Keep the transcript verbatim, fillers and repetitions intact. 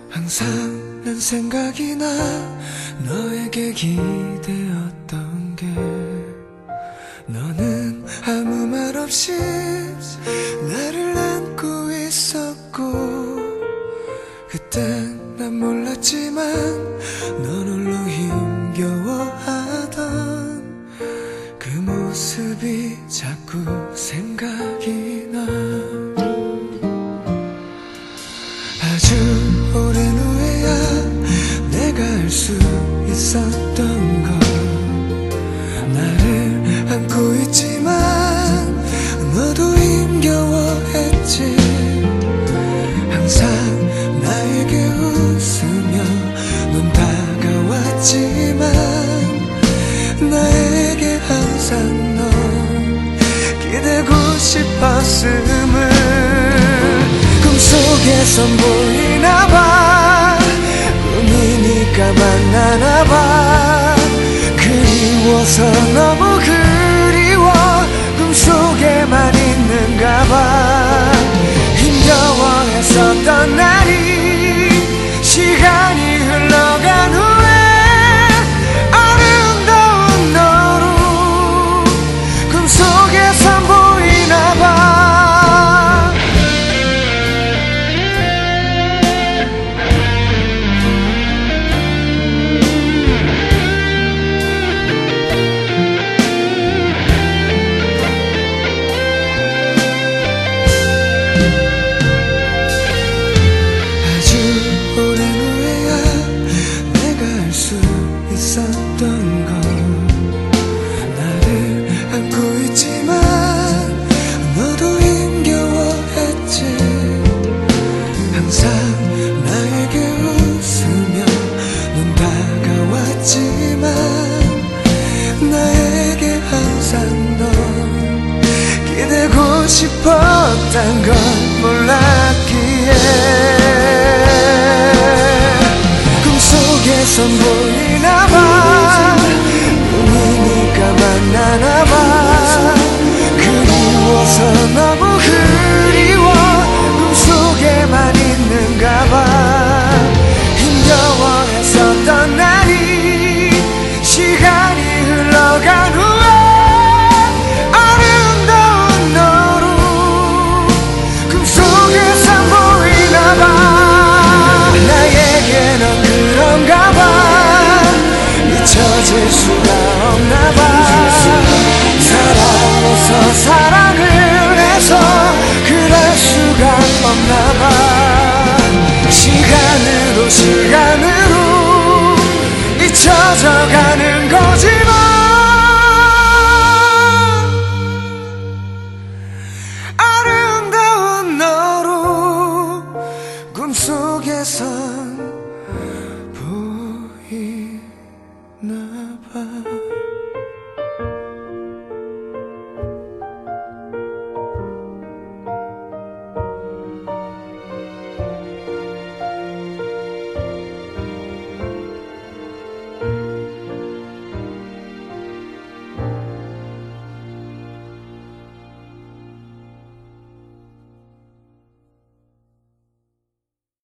항상 난 생각이 나 너에게 기대었던 게 너는 아무 말 없이 나를 안고 있었고 그땐 난 몰랐지만 넌 홀로 힘겨워하던 그 모습이 자꾸 생각이 나 아주 오랜 후에야 내가 알 수 있었던 걸 나를 안고 있지만 너도 힘겨워했지 항상 나에게 웃으며 넌 다가왔지만 나에게 항상 넌 기대고 싶었음을 꿈속에선 보이나봐 꿈이니까 만나나봐 그리워서 너무 그리워 꿈속에만 있는가봐 힘겨워했었던 날이 시간이 흘러간 후에 아름다운 너로 꿈속에선 보이나봐 있었던 걸 나를 안고 있지만 너도 힘겨워했지 항상 나에게 웃으며 넌 다가왔지만 나에게 항상 넌 기대고 싶었던 걸 몰랐기에 꿈속에선 보이나봐 꿈이니까 만나나봐 그리워서 너무 그리워 꿈속에만 있는가봐 힘겨워했었던 날이 시간이 흘러간 후에 아름다운 너로 꿈속에선 보이나봐 나에게 넌 그런가봐 잊혀질 수가 없나봐 사랑해서 사랑을 해서 그럴 수가 없나봐 시간으로 시간으로 잊혀져가는 거지만 아름다운 너로 꿈속에서